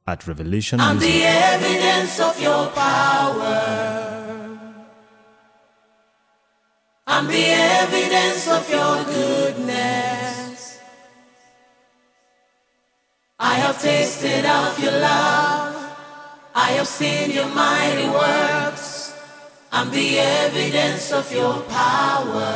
at Revelation I'm Music. the evidence of your power. I'm the evidence of your goodness. I have tasted of your love. I have seen your mighty works. I'm the evidence of your power.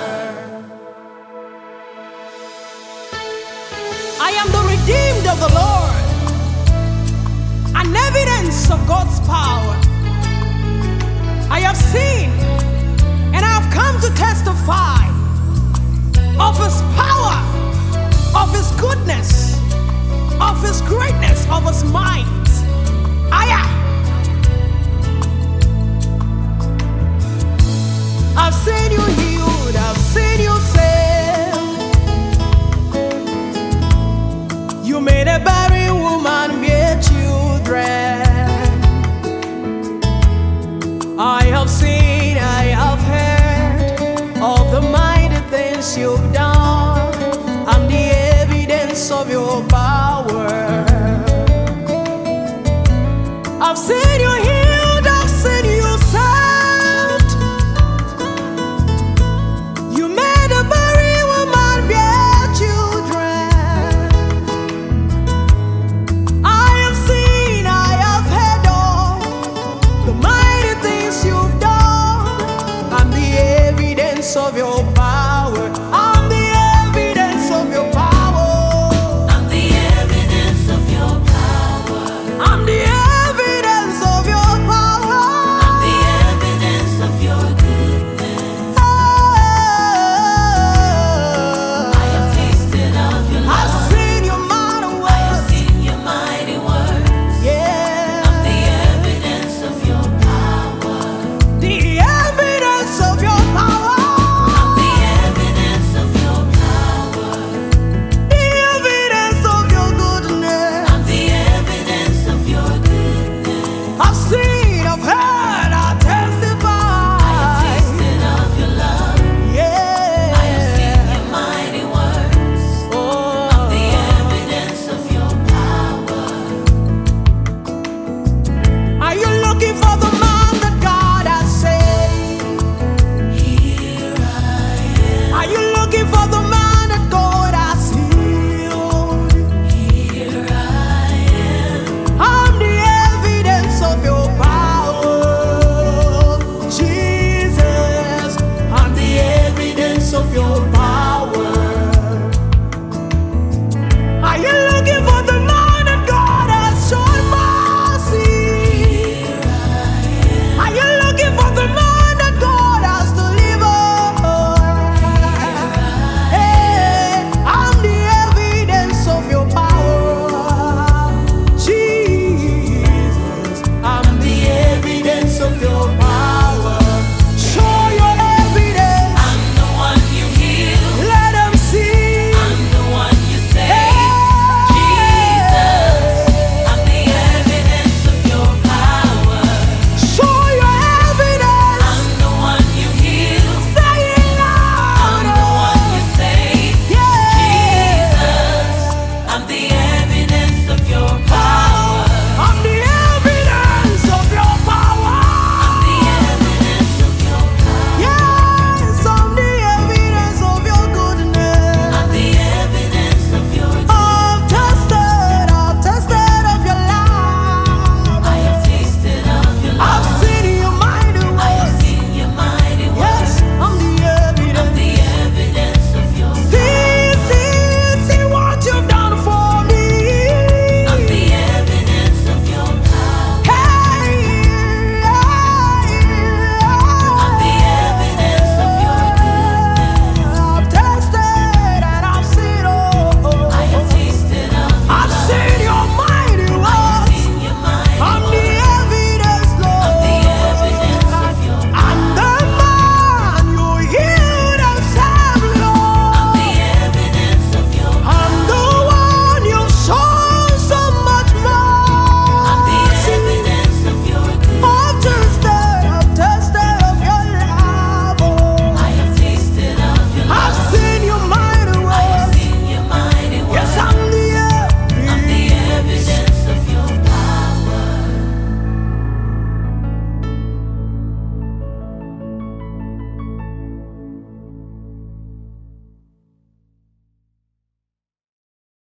I am the redeemed of the Lord, an evidence of God's power. I have seen and I have come to testify of His power, of His goodness, of His greatness, of His might.